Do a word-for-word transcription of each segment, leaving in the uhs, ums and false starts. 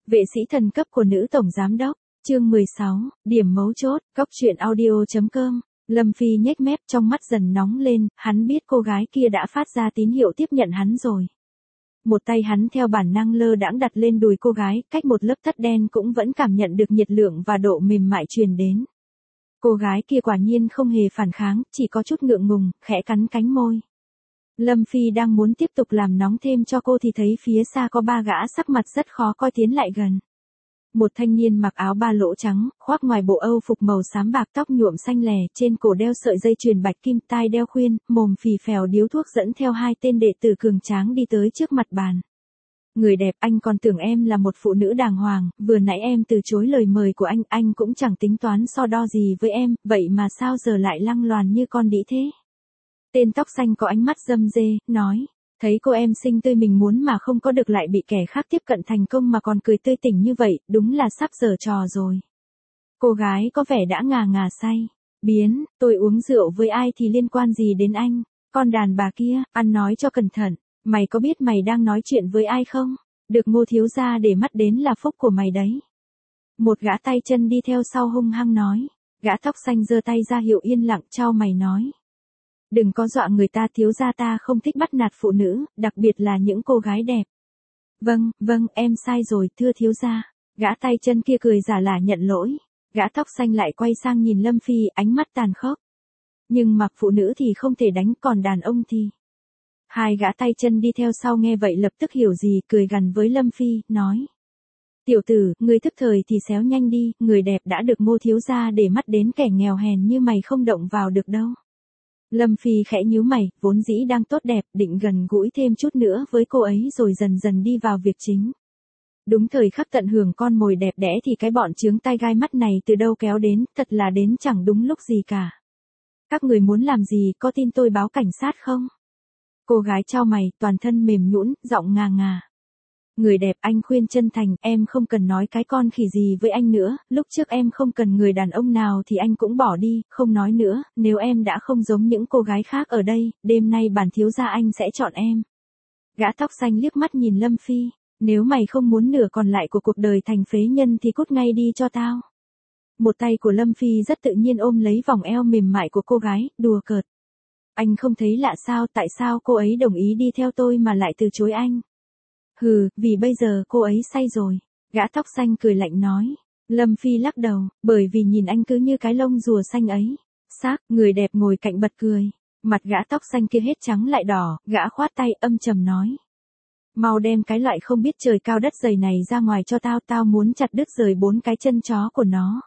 Vệ sĩ thần cấp của nữ tổng giám đốc, chương mười sáu, điểm mấu chốt, góc truyện audio.com. Lâm Phi nhếch mép, trong mắt dần nóng lên, hắn biết cô gái kia đã phát ra tín hiệu tiếp nhận hắn rồi. Một tay hắn theo bản năng lơ đãng đặt lên đùi cô gái, cách một lớp tất đen cũng vẫn cảm nhận được nhiệt lượng và độ mềm mại truyền đến. Cô gái kia quả nhiên không hề phản kháng, chỉ có chút ngượng ngùng, khẽ cắn cánh môi. Lâm Phi đang muốn tiếp tục làm nóng thêm cho cô thì thấy phía xa có ba gã sắc mặt rất khó coi tiến lại gần. Một thanh niên mặc áo ba lỗ trắng, khoác ngoài bộ âu phục màu xám bạc, tóc nhuộm xanh lè, trên cổ đeo sợi dây chuyền bạch kim, tai đeo khuyên, mồm phì phèo điếu thuốc, dẫn theo hai tên đệ tử cường tráng đi tới trước mặt bàn. Người đẹp, anh còn tưởng em là một phụ nữ đàng hoàng, vừa nãy em từ chối lời mời của anh, anh cũng chẳng tính toán so đo gì với em, vậy mà sao giờ lại lăng loàn như con đĩ thế? Tên tóc xanh có ánh mắt râm rê, nói, thấy cô em xinh tươi mình muốn mà không có được lại bị kẻ khác tiếp cận thành công mà còn cười tươi tỉnh như vậy, đúng là sắp giở trò rồi. Cô gái có vẻ đã ngà ngà say, biến, tôi uống rượu với ai thì liên quan gì đến anh, con đàn bà kia, ăn nói cho cẩn thận, mày có biết mày đang nói chuyện với ai không? Được Ngô thiếu gia để mắt đến là phúc của mày đấy. Một gã tay chân đi theo sau hung hăng nói, gã tóc xanh giơ tay ra hiệu yên lặng, chau mày nói. Đừng có dọa người ta, thiếu gia ta không thích bắt nạt phụ nữ, đặc biệt là những cô gái đẹp. Vâng, vâng, em sai rồi, thưa thiếu gia. Gã tay chân kia cười giả lả nhận lỗi. Gã tóc xanh lại quay sang nhìn Lâm Phi, ánh mắt tàn khốc. Nhưng mặc phụ nữ thì không thể đánh, còn đàn ông thì... Hai gã tay chân đi theo sau nghe vậy lập tức hiểu gì, cười gằn với Lâm Phi, nói. Tiểu tử, người thức thời thì xéo nhanh đi, người đẹp đã được Ngô thiếu gia để mắt đến, kẻ nghèo hèn như mày không động vào được đâu. Lâm Phi khẽ nhíu mày, vốn dĩ đang tốt đẹp, định gần gũi thêm chút nữa với cô ấy rồi dần dần đi vào việc chính. Đúng thời khắc tận hưởng con mồi đẹp đẽ thì cái bọn chướng tai gai mắt này từ đâu kéo đến, thật là đến chẳng đúng lúc gì cả. Các người muốn làm gì, có tin tôi báo cảnh sát không? Cô gái chau mày, toàn thân mềm nhũn, giọng ngà ngà. Người đẹp, anh khuyên chân thành, em không cần nói cái con khỉ gì với anh nữa, lúc trước em không cần người đàn ông nào thì anh cũng bỏ đi, không nói nữa, nếu em đã không giống những cô gái khác ở đây, đêm nay bản thiếu gia anh sẽ chọn em. Gã tóc xanh liếc mắt nhìn Lâm Phi, nếu mày không muốn nửa còn lại của cuộc đời thành phế nhân thì cút ngay đi cho tao. Một tay của Lâm Phi rất tự nhiên ôm lấy vòng eo mềm mại của cô gái, đùa cợt. Anh không thấy lạ sao, tại sao cô ấy đồng ý đi theo tôi mà lại từ chối anh? Hừ, vì bây giờ cô ấy say rồi. Gã tóc xanh cười lạnh nói. Lâm Phi lắc đầu, bởi vì nhìn anh cứ như cái lông rùa xanh ấy. Xác, người đẹp ngồi cạnh bật cười. Mặt gã tóc xanh kia hết trắng lại đỏ, gã khoát tay âm trầm nói. Mau đem cái loại không biết trời cao đất dày này ra ngoài cho tao, tao muốn chặt đứt rời bốn cái chân chó của nó.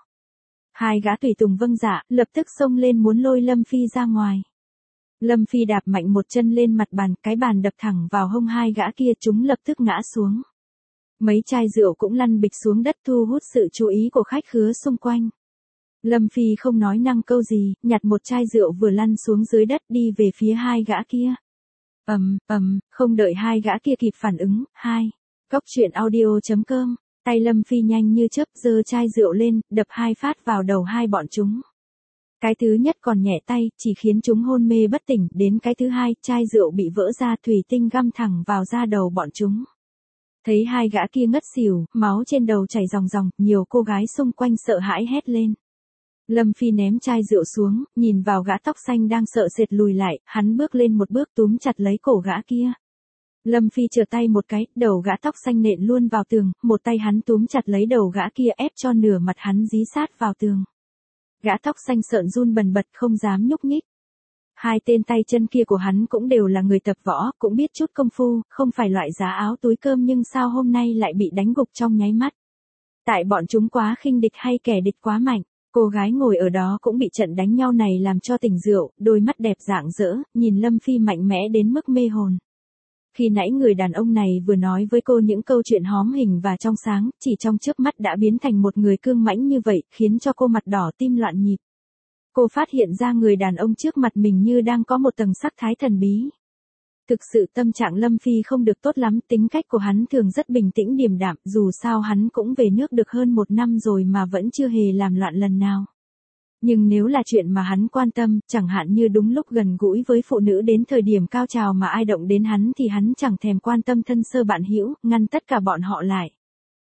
Hai gã tùy tùng vâng dạ, lập tức xông lên muốn lôi Lâm Phi ra ngoài. Lâm Phi đạp mạnh một chân lên mặt bàn, cái bàn đập thẳng vào hông hai gã kia, chúng lập tức ngã xuống. Mấy chai rượu cũng lăn bịch xuống đất, thu hút sự chú ý của khách khứa xung quanh. Lâm Phi không nói năng câu gì, nhặt một chai rượu vừa lăn xuống dưới đất đi về phía hai gã kia. Ầm, ầm, không đợi hai gã kia kịp phản ứng, hai. Góc truyện audio.com, tay Lâm Phi nhanh như chớp giơ chai rượu lên, đập hai phát vào đầu hai bọn chúng. Cái thứ nhất còn nhẹ tay, chỉ khiến chúng hôn mê bất tỉnh, đến cái thứ hai, chai rượu bị vỡ ra, thủy tinh găm thẳng vào da đầu bọn chúng. Thấy hai gã kia ngất xỉu, máu trên đầu chảy ròng ròng, nhiều cô gái xung quanh sợ hãi hét lên. Lâm Phi ném chai rượu xuống, nhìn vào gã tóc xanh đang sợ sệt lùi lại, hắn bước lên một bước túm chặt lấy cổ gã kia. Lâm Phi trở tay một cái, đầu gã tóc xanh nện luôn vào tường, một tay hắn túm chặt lấy đầu gã kia ép cho nửa mặt hắn dí sát vào tường. Gã tóc xanh sợn run bần bật không dám nhúc nhích. Hai tên tay chân kia của hắn cũng đều là người tập võ, cũng biết chút công phu, không phải loại giá áo túi cơm nhưng sao hôm nay lại bị đánh gục trong nháy mắt. Tại bọn chúng quá khinh địch hay kẻ địch quá mạnh, cô gái ngồi ở đó cũng bị trận đánh nhau này làm cho tỉnh rượu, đôi mắt đẹp rạng rỡ, nhìn Lâm Phi mạnh mẽ đến mức mê hồn. Khi nãy người đàn ông này vừa nói với cô những câu chuyện hóm hình và trong sáng, chỉ trong chớp mắt đã biến thành một người cương mãnh như vậy, khiến cho cô mặt đỏ tim loạn nhịp. Cô phát hiện ra người đàn ông trước mặt mình như đang có một tầng sắc thái thần bí. Thực sự tâm trạng Lâm Phi không được tốt lắm, tính cách của hắn thường rất bình tĩnh điềm đạm, dù sao hắn cũng về nước được hơn một năm rồi mà vẫn chưa hề làm loạn lần nào. Nhưng nếu là chuyện mà hắn quan tâm, chẳng hạn như đúng lúc gần gũi với phụ nữ đến thời điểm cao trào mà ai động đến hắn thì hắn chẳng thèm quan tâm thân sơ bạn hữu, ngăn tất cả bọn họ lại.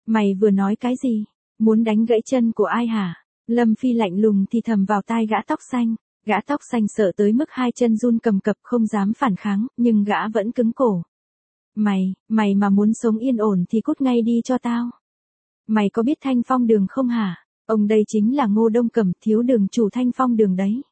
Mày vừa nói cái gì? Muốn đánh gãy chân của ai hả? Lâm Phi lạnh lùng thì thầm vào tai gã tóc xanh. Gã tóc xanh sợ tới mức hai chân run cầm cập không dám phản kháng, nhưng gã vẫn cứng cổ. Mày, mày mà muốn sống yên ổn thì cút ngay đi cho tao. Mày có biết Thanh Phong Đường không hả? Ông đây chính là Ngô Đông Cẩm, thiếu đường chủ Thanh Phong Đường đấy.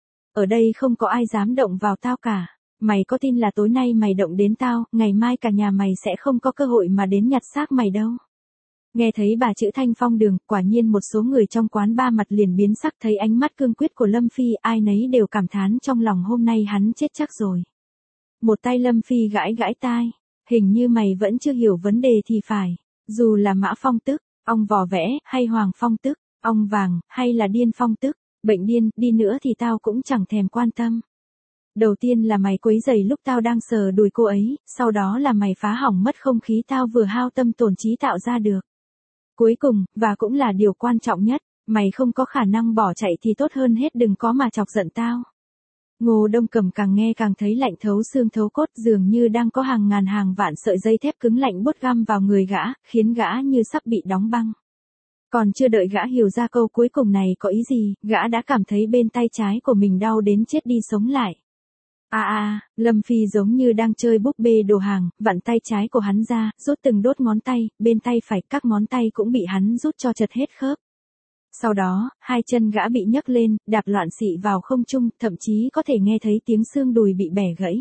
Ở đây không có ai dám động vào tao cả. Mày có tin là tối nay mày động đến tao, ngày mai cả nhà mày sẽ không có cơ hội mà đến nhặt xác mày đâu. Nghe thấy bà chữ Thanh Phong Đường, quả nhiên một số người trong quán ba mặt liền biến sắc, thấy ánh mắt cương quyết của Lâm Phi, ai nấy đều cảm thán trong lòng hôm nay hắn chết chắc rồi. Một tay Lâm Phi gãi gãi tai, hình như mày vẫn chưa hiểu vấn đề thì phải. Dù là Mã Phong Tức, ong vò vẽ, hay Hoàng Phong Tức, ong vàng, hay là Điên Phong Tức, bệnh điên, đi nữa thì tao cũng chẳng thèm quan tâm. Đầu tiên là mày quấy rầy lúc tao đang sờ đùi cô ấy, sau đó là mày phá hỏng mất không khí tao vừa hao tâm tổn trí tạo ra được. Cuối cùng, và cũng là điều quan trọng nhất, mày không có khả năng bỏ chạy thì tốt hơn hết đừng có mà chọc giận tao. Ngô Đông Cẩm càng nghe càng thấy lạnh thấu xương thấu cốt, dường như đang có hàng ngàn hàng vạn sợi dây thép cứng lạnh buốt găm vào người gã, khiến gã như sắp bị đóng băng. Còn chưa đợi gã hiểu ra câu cuối cùng này có ý gì, gã đã cảm thấy bên tay trái của mình đau đến chết đi sống lại. À à, Lâm Phi giống như đang chơi búp bê đồ hàng, vặn tay trái của hắn ra, rút từng đốt ngón tay, bên tay phải các ngón tay cũng bị hắn rút cho chật hết khớp. Sau đó, hai chân gã bị nhấc lên, đạp loạn xị vào không trung, thậm chí có thể nghe thấy tiếng xương đùi bị bẻ gãy.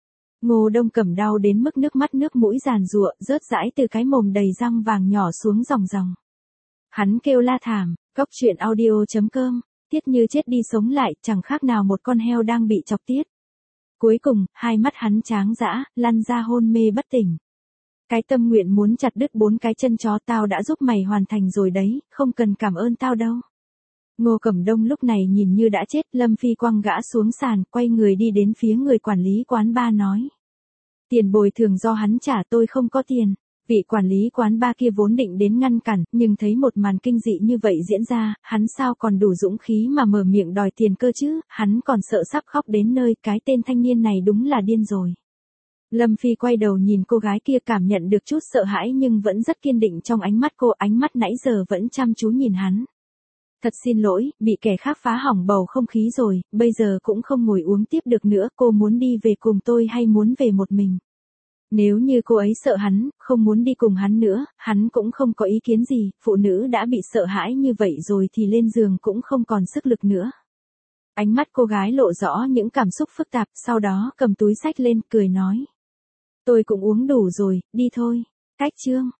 Ngô Đông Cẩm đau đến mức nước mắt nước mũi giàn giụa, rớt rãi từ cái mồm đầy răng vàng nhỏ xuống ròng ròng. Hắn kêu la thảm, cóc truyện audio chấm com, Tiết Như chết đi sống lại, chẳng khác nào một con heo đang bị chọc tiết. Cuối cùng, hai mắt hắn tráng dã, lăn ra hôn mê bất tỉnh. Cái tâm nguyện muốn chặt đứt bốn cái chân chó tao đã giúp mày hoàn thành rồi đấy, không cần cảm ơn tao đâu. Ngô Cẩm Đông lúc này nhìn như đã chết, Lâm Phi quăng gã xuống sàn, quay người đi đến phía người quản lý quán ba nói. Tiền bồi thường do hắn trả, tôi không có tiền. Vị quản lý quán ba kia vốn định đến ngăn cản, nhưng thấy một màn kinh dị như vậy diễn ra, hắn sao còn đủ dũng khí mà mở miệng đòi tiền cơ chứ, hắn còn sợ sắp khóc đến nơi, cái tên thanh niên này đúng là điên rồi. Lâm Phi quay đầu nhìn cô gái kia, cảm nhận được chút sợ hãi nhưng vẫn rất kiên định trong ánh mắt cô, ánh mắt nãy giờ vẫn chăm chú nhìn hắn. Thật xin lỗi, bị kẻ khác phá hỏng bầu không khí rồi, bây giờ cũng không ngồi uống tiếp được nữa, cô muốn đi về cùng tôi hay muốn về một mình? Nếu như cô ấy sợ hắn, không muốn đi cùng hắn nữa, hắn cũng không có ý kiến gì, phụ nữ đã bị sợ hãi như vậy rồi thì lên giường cũng không còn sức lực nữa. Ánh mắt cô gái lộ rõ những cảm xúc phức tạp, sau đó cầm túi xách lên, cười nói. Tôi cũng uống đủ rồi, đi thôi. Cách chương.